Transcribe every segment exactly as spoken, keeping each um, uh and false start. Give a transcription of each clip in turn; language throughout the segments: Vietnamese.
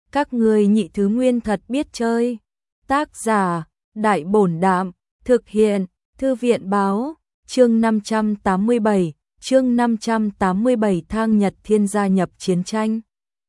Các ngươi nhị thứ nguyên thật biết chơi. Tác giả, Đại Bổn Đạm, thực hiện, Thư viện Báo, chương năm trăm tám mươi bảy, chương năm trăm tám mươi bảy Thang Nhật Thiên gia nhập chiến tranh.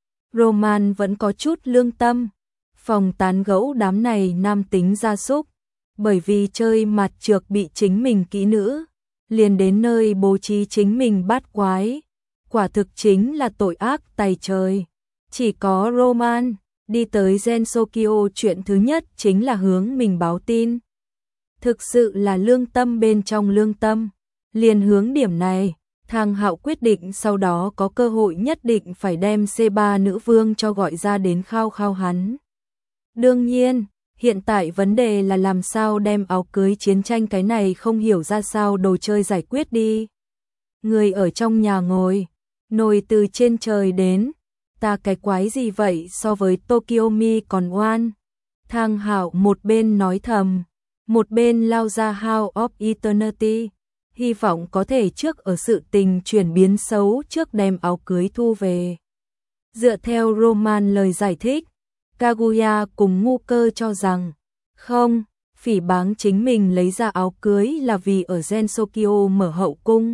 Roman vẫn có chút lương tâm, phòng tán gẫu đám này nam tính gia súc, bởi vì chơi mặt trược bị chính mình kỹ nữ, liền đến nơi bố trí chính mình bát quái, quả thực chính là tội ác tày trời. Chỉ có Roman đi tới Gensokyo, chuyện thứ nhất chính là hướng mình báo tin. Thực sự là lương tâm bên trong lương tâm. Liền hướng điểm này, Thang Hạo quyết định sau đó có cơ hội nhất định phải đem C ba nữ vương cho gọi ra đến khao khao hắn. Đương nhiên, hiện tại vấn đề là làm sao đem áo cưới chiến tranh cái này không hiểu ra sao đồ chơi giải quyết đi. Người ở trong nhà ngồi, nồi từ trên trời đến, ta cái quái gì vậy so với Tokyomi còn oan. Thang Hạo một bên nói thầm, một bên lao ra House of Eternity, hy vọng có thể trước ở sự tình chuyển biến xấu trước đem áo cưới thu về. Dựa theo Roman lời giải thích, Kaguya cùng ngu cơ cho rằng, không, phỉ báng chính mình lấy ra áo cưới là vì ở Gensokyo mở hậu cung.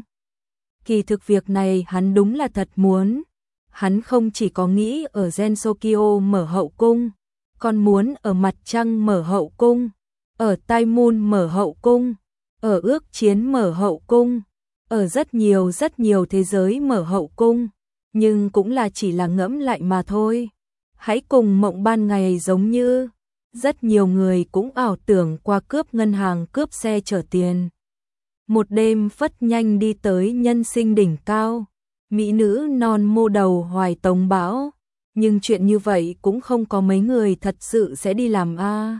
Kỳ thực việc này hắn đúng là thật muốn. Hắn không chỉ có nghĩ ở Gensokyo mở hậu cung, còn muốn ở mặt trăng mở hậu cung, ở Tai Moon mở hậu cung, ở ước chiến mở hậu cung, ở rất nhiều rất nhiều thế giới mở hậu cung, nhưng cũng là chỉ là ngẫm lại mà thôi. Hãy cùng mộng ban ngày giống như, rất nhiều người cũng ảo tưởng qua cướp ngân hàng, cướp xe chở tiền. Một đêm phất nhanh đi tới nhân sinh đỉnh cao, mỹ nữ non mô đầu hoài tống bão, nhưng chuyện như vậy cũng không có mấy người thật sự sẽ đi làm a. À.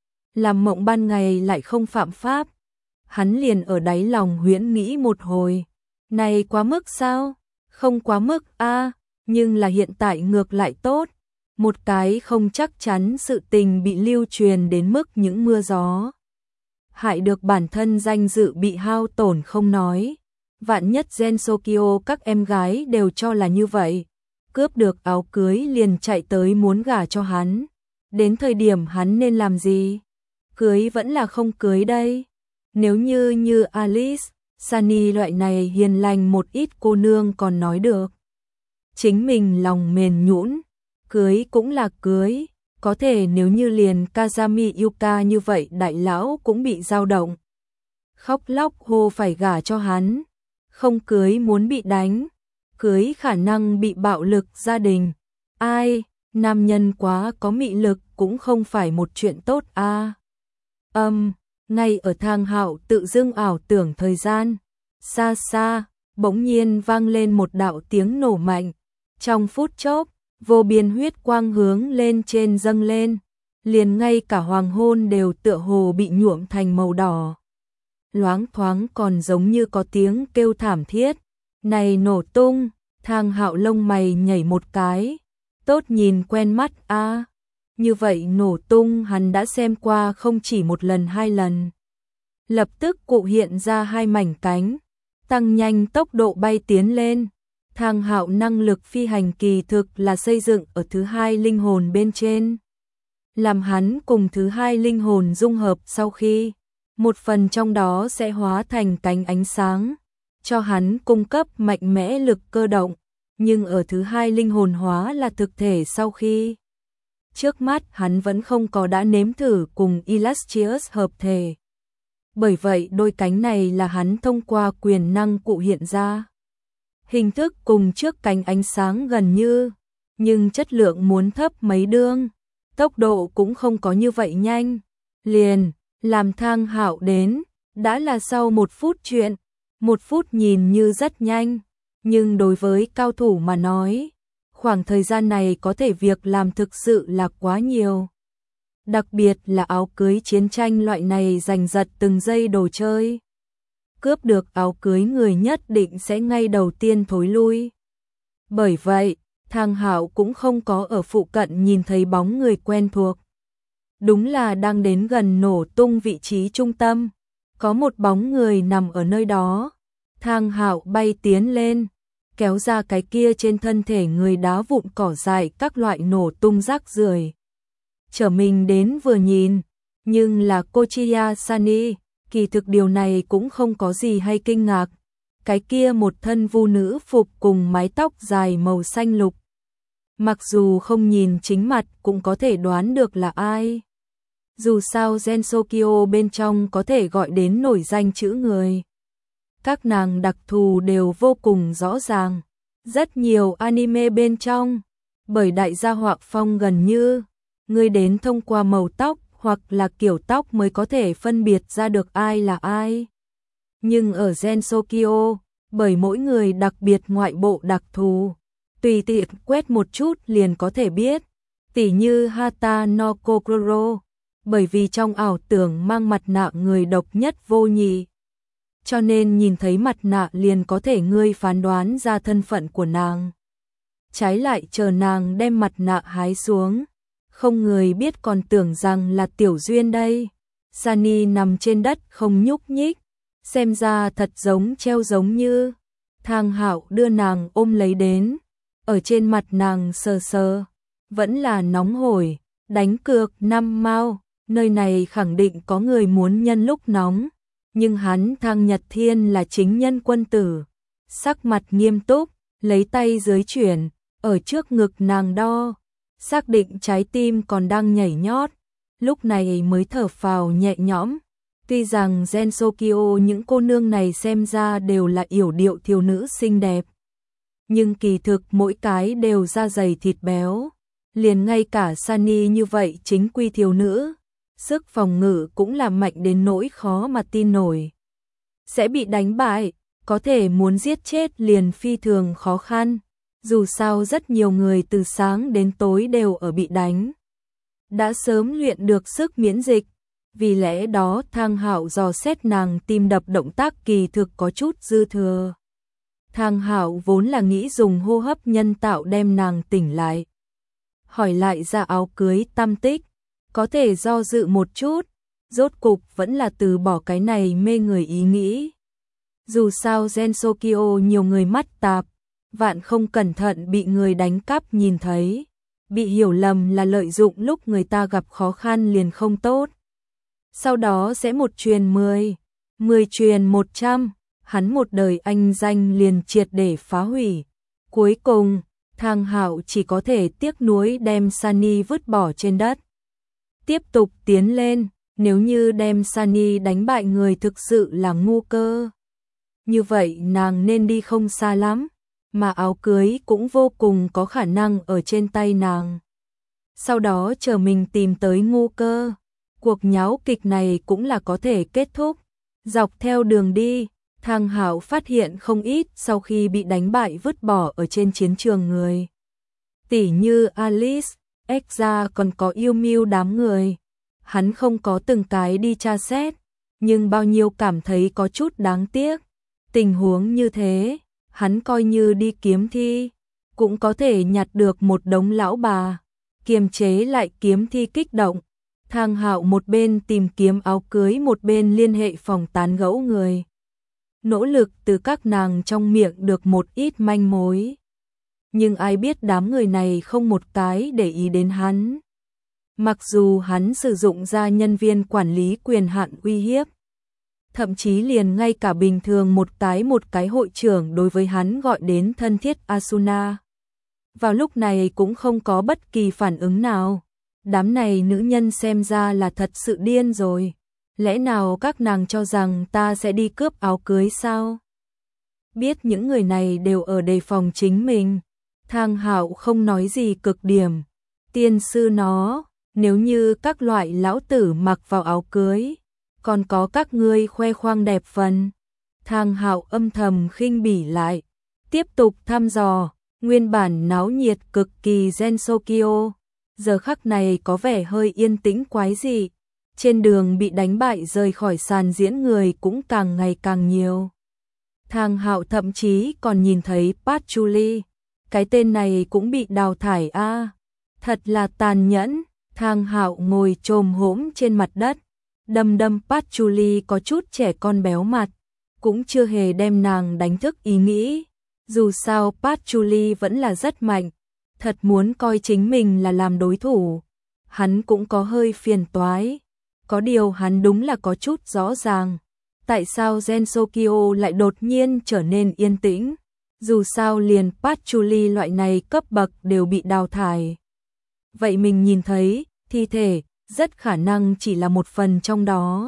Làm mộng ban ngày lại không phạm pháp. Hắn liền ở đáy lòng huyễn nghĩ một hồi, này quá mức sao? Không quá mức a, à, nhưng là hiện tại ngược lại tốt. Một cái không chắc chắn sự tình bị lưu truyền đến mức những mưa gió, hại được bản thân danh dự bị hao tổn không nói. Vạn nhất Gensokyo các em gái đều cho là như vậy, cướp được áo cưới liền chạy tới muốn gả cho hắn. Đến thời điểm hắn nên làm gì? Cưới vẫn là không cưới đây? Nếu như như Alice, Sunny loại này hiền lành một ít cô nương còn nói được. Chính mình lòng mềm nhũn, cưới cũng là cưới. Có thể nếu như liền Kazami Yuka như vậy đại lão cũng bị dao động. Khóc lóc hô phải gả cho hắn. Không cưới muốn bị đánh, cưới khả năng bị bạo lực gia đình. Ai, nam nhân quá có mị lực cũng không phải một chuyện tốt a. À. Âm, um, ngay ở Thang Hạo tự dưng ảo tưởng thời gian, xa xa, bỗng nhiên vang lên một đạo tiếng nổ mạnh. Trong phút chốc, vô biên huyết quang hướng lên trên dâng lên, liền ngay cả hoàng hôn đều tựa hồ bị nhuộm thành màu đỏ. Loáng thoáng còn giống như có tiếng kêu thảm thiết. Này nổ tung, Thang Hạo lông mày nhảy một cái. Tốt nhìn quen mắt a. À. Như vậy nổ tung hắn đã xem qua không chỉ một lần hai lần. Lập tức cụ hiện ra hai mảnh cánh, tăng nhanh tốc độ bay tiến lên. Thang Hạo năng lực phi hành kỳ thực là xây dựng ở thứ hai linh hồn bên trên. Làm hắn cùng thứ hai linh hồn dung hợp sau khi, một phần trong đó sẽ hóa thành cánh ánh sáng, cho hắn cung cấp mạnh mẽ lực cơ động, nhưng ở thứ hai linh hồn hóa là thực thể sau khi. Trước mắt hắn vẫn không có đã nếm thử cùng Illustrious hợp thể. Bởi vậy đôi cánh này là hắn thông qua quyền năng cụ hiện ra. Hình thức cùng trước cánh ánh sáng gần như, nhưng chất lượng muốn thấp mấy đương, tốc độ cũng không có như vậy nhanh. Liền làm Thang Hạo đến, đã là sau một phút chuyện, một phút nhìn như rất nhanh, nhưng đối với cao thủ mà nói, khoảng thời gian này có thể việc làm thực sự là quá nhiều. Đặc biệt là áo cưới chiến tranh loại này giành giật từng giây đồ chơi. Cướp được áo cưới người nhất định sẽ ngay đầu tiên thối lui. Bởi vậy, Thang Hạo cũng không có ở phụ cận nhìn thấy bóng người quen thuộc. Đúng là đang đến gần nổ tung vị trí trung tâm, có một bóng người nằm ở nơi đó. Thang Hạo bay tiến lên, kéo ra cái kia trên thân thể người đá vụn cỏ dại các loại nổ tung rác rưởi. Trở mình đến vừa nhìn, nhưng là Kochiya Sani, kỳ thực điều này cũng không có gì hay kinh ngạc. Cái kia một thân vu nữ phục cùng mái tóc dài màu xanh lục. Mặc dù không nhìn chính mặt cũng có thể đoán được là ai. Dù sao Gensokyo bên trong có thể gọi đến nổi danh chữ người. Các nàng đặc thù đều vô cùng rõ ràng. Rất nhiều anime bên trong, bởi đại gia họa phong gần như, người đến thông qua màu tóc hoặc là kiểu tóc mới có thể phân biệt ra được ai là ai. Nhưng ở Gensokyo, bởi mỗi người đặc biệt ngoại bộ đặc thù, tùy tiện quét một chút liền có thể biết, tỉ như Hata no Kokoro, bởi vì trong ảo tưởng mang mặt nạ người độc nhất vô nhị. Cho nên nhìn thấy mặt nạ liền có thể ngươi phán đoán ra thân phận của nàng. Trái lại chờ nàng đem mặt nạ hái xuống, không người biết còn tưởng rằng là Tiểu Duyên đây. Sani nằm trên đất không nhúc nhích, xem ra thật giống treo giống như. Thang Hạo đưa nàng ôm lấy đến, ở trên mặt nàng sờ sờ, vẫn là nóng hổi, đánh cược năm mao, nơi này khẳng định có người muốn nhân lúc nóng, nhưng hắn Thang Nhật Thiên là chính nhân quân tử, sắc mặt nghiêm túc, lấy tay dưới chuyển, ở trước ngực nàng đo, xác định trái tim còn đang nhảy nhót, lúc này mới thở phào nhẹ nhõm. Tuy rằng Gensokyo những cô nương này xem ra đều là yểu điệu thiếu nữ xinh đẹp, nhưng kỳ thực mỗi cái đều da dày thịt béo, liền ngay cả Sani như vậy chính quy thiếu nữ, sức phòng ngự cũng là mạnh đến nỗi khó mà tin nổi. Sẽ bị đánh bại, có thể muốn giết chết liền phi thường khó khăn, dù sao rất nhiều người từ sáng đến tối đều ở bị đánh. Đã sớm luyện được sức miễn dịch, vì lẽ đó Thang Hạo dò xét nàng tim đập động tác kỳ thực có chút dư thừa. Thang Hạo vốn là nghĩ dùng hô hấp nhân tạo đem nàng tỉnh lại. Hỏi lại ra áo cưới tâm tích, có thể do dự một chút, rốt cục vẫn là từ bỏ cái này mê người ý nghĩ. Dù sao Gensokyo nhiều người mắt tạp, vạn không cẩn thận bị người đánh cắp nhìn thấy, bị hiểu lầm là lợi dụng lúc người ta gặp khó khăn liền không tốt. Sau đó sẽ một truyền mười, mười truyền một trăm, hắn một đời anh danh liền triệt để phá hủy. Cuối cùng, Thang Hạo chỉ có thể tiếc nuối đem Sani vứt bỏ trên đất. Tiếp tục tiến lên, nếu như đem Sani đánh bại người thực sự là ngu cơ. Như vậy nàng nên đi không xa lắm, mà áo cưới cũng vô cùng có khả năng ở trên tay nàng. Sau đó chờ mình tìm tới ngu cơ. Cuộc nháo kịch này cũng là có thể kết thúc. Dọc theo đường đi, Thang Hạo phát hiện không ít sau khi bị đánh bại vứt bỏ ở trên chiến trường người. Tỉ như Alice, Exa còn có yêu mưu đám người. Hắn không có từng cái đi tra xét, nhưng bao nhiêu cảm thấy có chút đáng tiếc. Tình huống như thế, hắn coi như đi kiếm thi, cũng có thể nhặt được một đống lão bà, kiềm chế lại kiếm thi kích động. Thang Hạo một bên tìm kiếm áo cưới một bên liên hệ phòng tán gẫu người. Nỗ lực từ các nàng trong miệng được một ít manh mối. Nhưng ai biết đám người này không một cái để ý đến hắn. Mặc dù hắn sử dụng ra nhân viên quản lý quyền hạn uy hiếp. Thậm chí liền ngay cả bình thường một cái một cái hội trưởng đối với hắn gọi đến thân thiết Asuna. Vào lúc này cũng không có bất kỳ phản ứng nào. Đám này nữ nhân xem ra là thật sự điên rồi. Lẽ nào các nàng cho rằng ta sẽ đi cướp áo cưới sao? Biết những người này đều ở đề phòng chính mình. Thang Hạo không nói gì cực điểm. Tiên sư nó, nếu như các loại lão tử mặc vào áo cưới, còn có các ngươi khoe khoang đẹp phần. Thang Hạo âm thầm khinh bỉ lại. Tiếp tục thăm dò, nguyên bản náo nhiệt cực kỳ Gensokyo. Giờ khắc này có vẻ hơi yên tĩnh quái dị. Trên đường bị đánh bại rời khỏi sàn diễn người cũng càng ngày càng nhiều. Thang Hạo thậm chí còn nhìn thấy Patchouli. Cái tên này cũng bị đào thải a à. Thật là tàn nhẫn. Thang Hạo ngồi chồm hổm trên mặt đất. Đâm đâm Patchouli có chút trẻ con béo mặt. Cũng chưa hề đem nàng đánh thức ý nghĩ. Dù sao Patchouli vẫn là rất mạnh, thật muốn coi chính mình là làm đối thủ, hắn cũng có hơi phiền toái. Có điều hắn đúng là có chút rõ ràng, tại sao Gensokyo lại đột nhiên trở nên yên tĩnh, dù sao liền Patchouli loại này cấp bậc đều bị đào thải. Vậy mình nhìn thấy, thi thể, rất khả năng chỉ là một phần trong đó.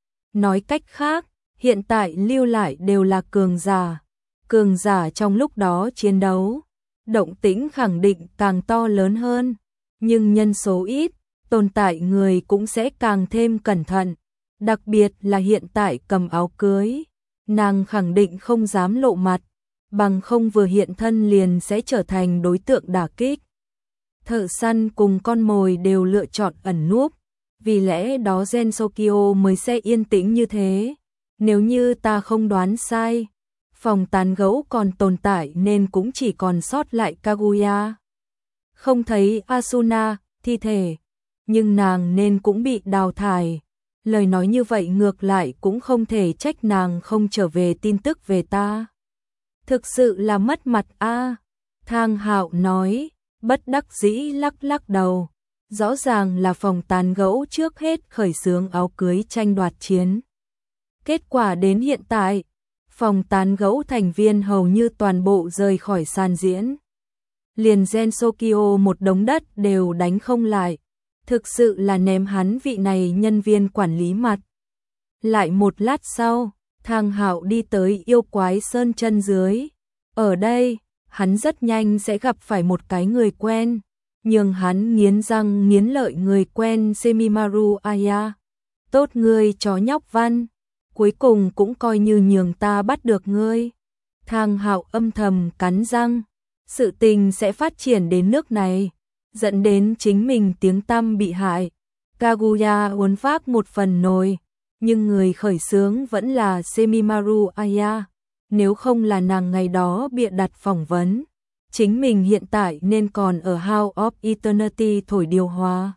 Nói cách khác, hiện tại lưu lại đều là cường giả. Cường giả trong lúc đó chiến đấu, động tĩnh khẳng định càng to lớn hơn, nhưng nhân số ít, tồn tại người cũng sẽ càng thêm cẩn thận, đặc biệt là hiện tại cầm áo cưới, nàng khẳng định không dám lộ mặt, bằng không vừa hiện thân liền sẽ trở thành đối tượng đả kích. Thợ săn cùng con mồi đều lựa chọn ẩn núp, vì lẽ đó Gensokyo mới sẽ yên tĩnh như thế. Nếu như ta không đoán sai, phòng tán gẫu còn tồn tại nên cũng chỉ còn sót lại Kaguya. Không thấy Asuna, thi thể, nhưng nàng nên cũng bị đào thải. Lời nói như vậy ngược lại cũng không thể trách nàng không trở về tin tức về ta. Thực sự là mất mặt a. Thang Hạo nói, bất đắc dĩ lắc lắc đầu. Rõ ràng là phòng tán gẫu trước hết khởi xướng áo cưới tranh đoạt chiến. Kết quả đến hiện tại, phòng tán gẫu thành viên hầu như toàn bộ rời khỏi sàn diễn. Liền Gensokyo một đống đất đều đánh không lại, thực sự là ném hắn vị này nhân viên quản lý mặt. Lại một lát sau, Thang Hạo đi tới yêu quái sơn chân dưới. Ở đây, hắn rất nhanh sẽ gặp phải một cái người quen, nhưng hắn nghiến răng nghiến lợi người quen Semimaru Aya. Tốt ngươi chó nhóc văn, cuối cùng cũng coi như nhường ta bắt được ngươi. Thang Hạo âm thầm cắn răng, sự tình sẽ phát triển đến nước này, dẫn đến chính mình tiếng tăm bị hại. Kaguya uốn vác một phần nồi, nhưng người khởi xướng vẫn là Semimaru Aya. Nếu không là nàng ngày đó bịa đặt phỏng vấn, chính mình hiện tại nên còn ở House of Eternity thổi điều hòa,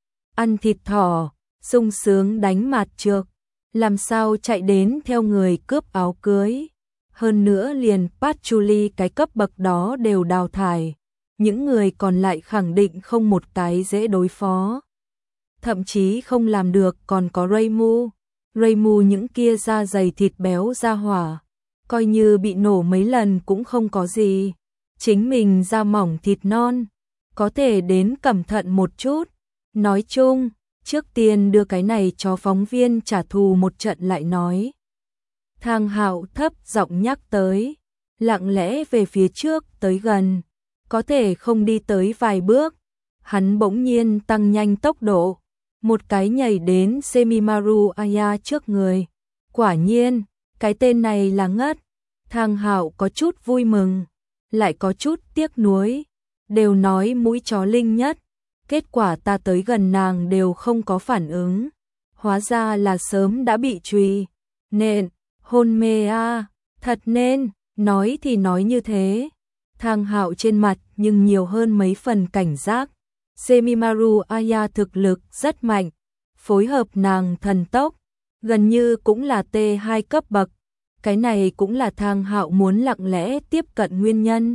ăn thịt thỏ, sung sướng đánh mạt trược, làm sao chạy đến theo người cướp áo cưới. Hơn nữa liền Patchouli cái cấp bậc đó đều đào thải, những người còn lại khẳng định không một cái dễ đối phó. Thậm chí không làm được còn có Reimu. Reimu những kia da dày thịt béo da hỏa, coi như bị nổ mấy lần cũng không có gì. Chính mình da mỏng thịt non, có thể đến cẩn thận một chút. Nói chung, trước tiên đưa cái này cho phóng viên trả thù một trận lại nói. Thang Hạo thấp giọng nhắc tới, lặng lẽ về phía trước tới gần, có thể không đi tới vài bước. Hắn bỗng nhiên tăng nhanh tốc độ, một cái nhảy đến Semimaru Aya trước người. Quả nhiên, cái tên này là ngất. Thang Hạo có chút vui mừng, lại có chút tiếc nuối, đều nói mũi chó linh nhất, kết quả ta tới gần nàng đều không có phản ứng, hóa ra là sớm đã bị truy. Nên, hôn mê a, thật nên, nói thì nói như thế. Thang Hạo trên mặt nhưng nhiều hơn mấy phần cảnh giác. Semimaru Aya thực lực rất mạnh, phối hợp nàng thần tốc, gần như cũng là T hai cấp bậc. Cái này cũng là Thang Hạo muốn lặng lẽ tiếp cận nguyên nhân.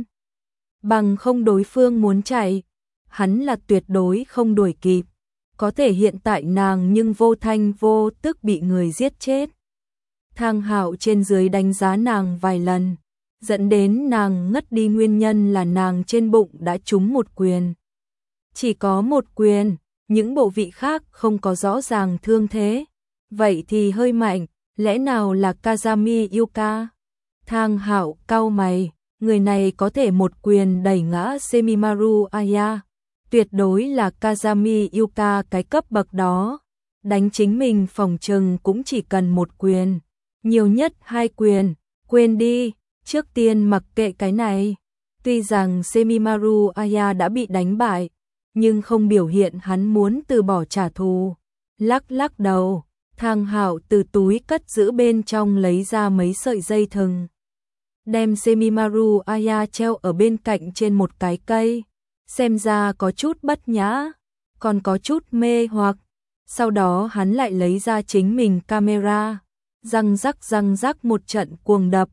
Bằng không đối phương muốn chạy, hắn là tuyệt đối không đuổi kịp. Có thể hiện tại nàng nhưng vô thanh vô tức bị người giết chết. Thang Hạo trên dưới đánh giá nàng vài lần, dẫn đến nàng ngất đi nguyên nhân là nàng trên bụng đã trúng một quyền. Chỉ có một quyền, những bộ vị khác không có rõ ràng thương thế. Vậy thì hơi mạnh, lẽ nào là Kazami Yuka? Thang Hạo cau mày, người này có thể một quyền đẩy ngã Semimaru Aya, tuyệt đối là Kazami Yuka cái cấp bậc đó. Đánh chính mình phòng trừng cũng chỉ cần một quyền, nhiều nhất hai quyền, quên đi, trước tiên mặc kệ cái này. Tuy rằng Semimaru Aya đã bị đánh bại, nhưng không biểu hiện hắn muốn từ bỏ trả thù. Lắc lắc đầu, Thang Hạo từ túi cất giữ bên trong lấy ra mấy sợi dây thừng, đem Semimaru Aya treo ở bên cạnh trên một cái cây, xem ra có chút bất nhã, còn có chút mê hoặc. Sau đó hắn lại lấy ra chính mình camera, răng rắc răng rắc một trận cuồng đập,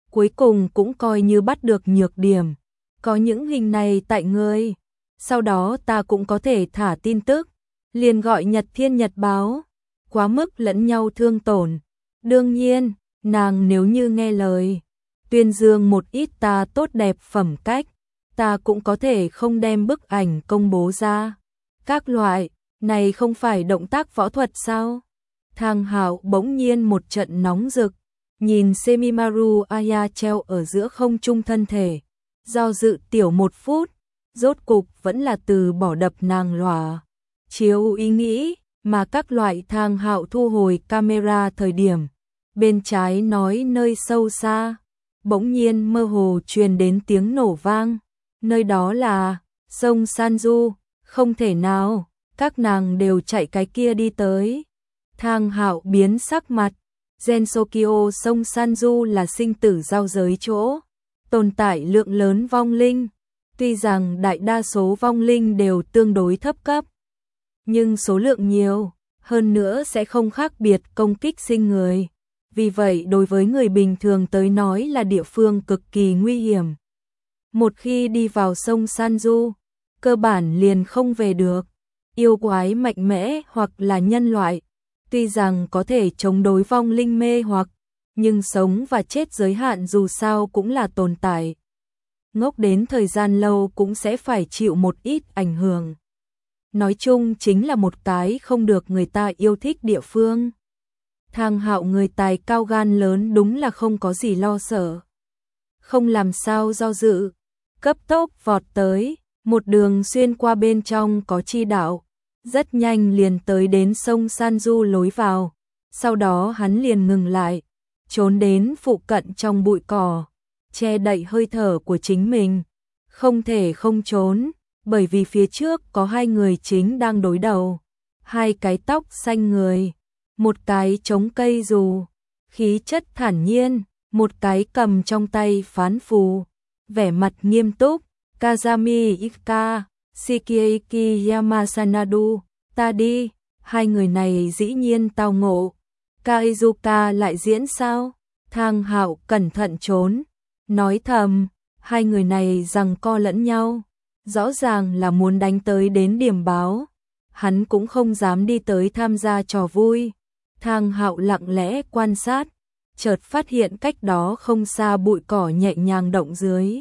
cuối cùng cũng coi như bắt được nhược điểm. Có những hình này tại ngươi, sau đó ta cũng có thể thả tin tức, liền gọi Nhật Thiên Nhật báo, quá mức lẫn nhau thương tổn. Đương nhiên, nàng nếu như nghe lời, tuyên dương một ít ta tốt đẹp phẩm cách, ta cũng có thể không đem bức ảnh công bố ra. Các loại, này không phải động tác võ thuật sao? Thang Hạo bỗng nhiên một trận nóng rực, nhìn Semimaru Aya treo ở giữa không trung thân thể, do dự tiểu một phút, rốt cục vẫn là từ bỏ đập nàng lòa. Chiếu ý nghĩ, mà các loại Thang Hạo thu hồi camera thời điểm, bên trái nói nơi sâu xa, bỗng nhiên mơ hồ truyền đến tiếng nổ vang, nơi đó là sông Sanju, không thể nào, các nàng đều chạy cái kia đi tới. Thang Hạo biến sắc mặt, Gensokyo sông Sanju là sinh tử giao giới chỗ, tồn tại lượng lớn vong linh, tuy rằng đại đa số vong linh đều tương đối thấp cấp, nhưng số lượng nhiều, hơn nữa sẽ không khác biệt công kích sinh người. Vì vậy đối với người bình thường tới nói là địa phương cực kỳ nguy hiểm. Một khi đi vào sông Sanju, cơ bản liền không về được. Yêu quái mạnh mẽ hoặc là nhân loại, tuy rằng có thể chống đối vong linh mê hoặc, nhưng sống và chết giới hạn dù sao cũng là tồn tại. Ngốc đến thời gian lâu cũng sẽ phải chịu một ít ảnh hưởng. Nói chung chính là một cái không được người ta yêu thích địa phương. Thang Hạo người tài cao gan lớn đúng là không có gì lo sợ. Không làm sao do dự, cấp tốc vọt tới, một đường xuyên qua bên trong có chi đạo, rất nhanh liền tới đến sông Sanju lối vào, sau đó hắn liền ngừng lại, trốn đến phụ cận trong bụi cỏ, che đậy hơi thở của chính mình, không thể không trốn, bởi vì phía trước có hai người chính đang đối đầu, hai cái tóc xanh người, một cái chống cây dù, khí chất thản nhiên, một cái cầm trong tay phán phù, vẻ mặt nghiêm túc, Kazami Ika, Shikieki Yamasanadu, ta đi, hai người này dĩ nhiên tao ngộ. Kaizuka lại diễn sao? Thang Hạo cẩn thận trốn, nói thầm, hai người này giằng co lẫn nhau, rõ ràng là muốn đánh tới đến điểm báo. Hắn cũng không dám đi tới tham gia trò vui. Thang Hạo lặng lẽ quan sát, chợt phát hiện cách đó không xa bụi cỏ nhẹ nhàng động dưới.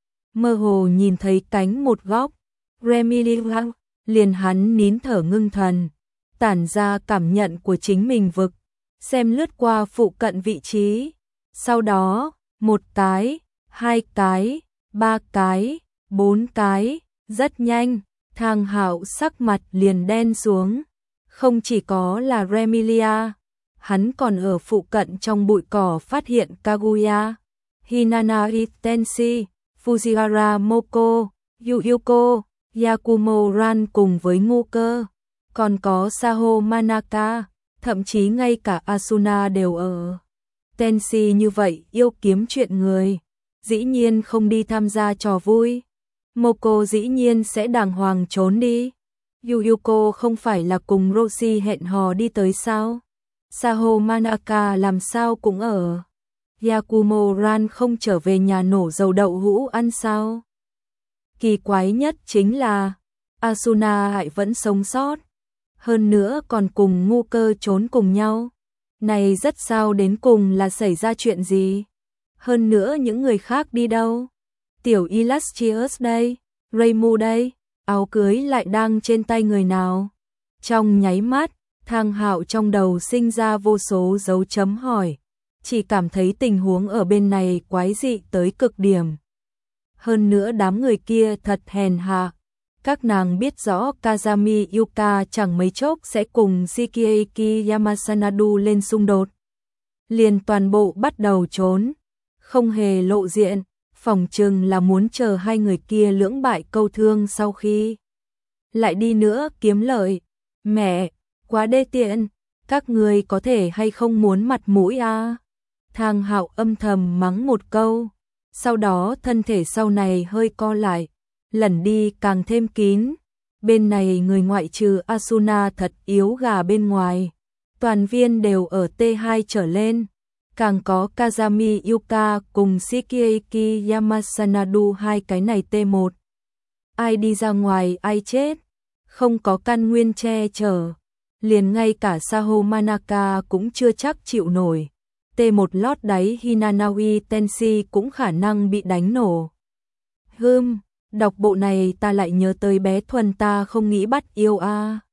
Mơ hồ nhìn thấy cánh một góc, Remiliang, liền hắn nín thở ngưng thần, tản ra cảm nhận của chính mình vực, xem lướt qua phụ cận vị trí. Sau đó, một cái, hai cái, ba cái, bốn cái, rất nhanh, Thang Hạo sắc mặt liền đen xuống. Không chỉ có là Remilia, hắn còn ở phụ cận trong bụi cỏ phát hiện Kaguya, Hinanari Tenshi, Fujiwara Moko, Yuyuko, Yakumo Ran cùng với Ngu Cơ, còn có Saho Manaka, thậm chí ngay cả Asuna đều ở. Tenshi như vậy yêu kiếm chuyện người, dĩ nhiên không đi tham gia trò vui. Moko dĩ nhiên sẽ đàng hoàng trốn đi. Yuyuko không phải là cùng Roshi hẹn hò đi tới sao? Saho Manaka làm sao cũng ở. Yakumo Ran không trở về nhà nổ dầu đậu hũ ăn sao? Kỳ quái nhất chính là Asuna lại vẫn sống sót, hơn nữa còn cùng Ngu Cơ trốn cùng nhau. Này rất sao đến cùng là xảy ra chuyện gì? Hơn nữa những người khác đi đâu? Tiểu Illustrious đây, Reimu đây, áo cưới lại đang trên tay người nào? Trong nháy mắt, Thang Hạo trong đầu sinh ra vô số dấu chấm hỏi, chỉ cảm thấy tình huống ở bên này quái dị tới cực điểm. Hơn nữa đám người kia thật hèn hạ, các nàng biết rõ Kazami Yuka chẳng mấy chốc sẽ cùng Shikieki Yamasanadu lên xung đột. Liền toàn bộ bắt đầu trốn, không hề lộ diện, phỏng chừng là muốn chờ hai người kia lưỡng bại câu thương sau khi lại đi nữa kiếm lợi. Mẹ, quá đê tiện, các người có thể hay không muốn mặt mũi à? Thang Hạo âm thầm mắng một câu, sau đó thân thể sau này hơi co lại, lẩn đi càng thêm kín. Bên này người ngoại trừ Asuna thật yếu gà bên ngoài, toàn viên đều ở T hai trở lên. càng có Kazami Yuka cùng Shigeaki Yamasanadu, hai cái này T một. Ai đi ra ngoài ai chết, không có căn nguyên che chở, liền ngay cả Saho Manaka cũng chưa chắc chịu nổi. T một lót đáy Hinanawi Tenshi cũng khả năng bị đánh nổ. Hừm, đọc bộ này ta lại nhớ tới bé Thuần ta không nghĩ bắt yêu a. À.